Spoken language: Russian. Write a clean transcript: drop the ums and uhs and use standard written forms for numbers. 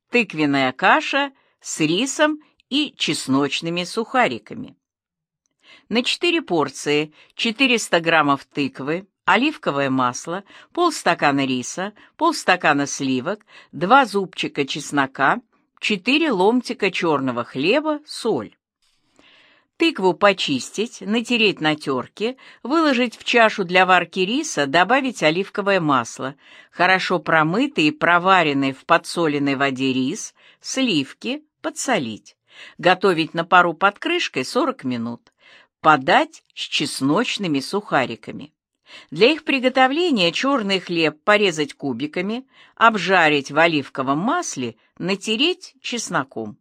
тыквенная каша с рисом и чесночными сухариками. На 4 порции 400 граммов тыквы, оливковое масло, полстакана риса, полстакана сливок, 2 зубчика чеснока, 4 ломтика черного хлеба, соль. Тыкву почистить, натереть на терке, выложить в чашу для варки риса, добавить оливковое масло, хорошо промытый и проваренный в подсоленной воде рис, сливки, подсолить. Готовить на пару под крышкой 40 минут. Подать с чесночными сухариками. Для их приготовления черный хлеб порезать кубиками, обжарить в оливковом масле, натереть чесноком.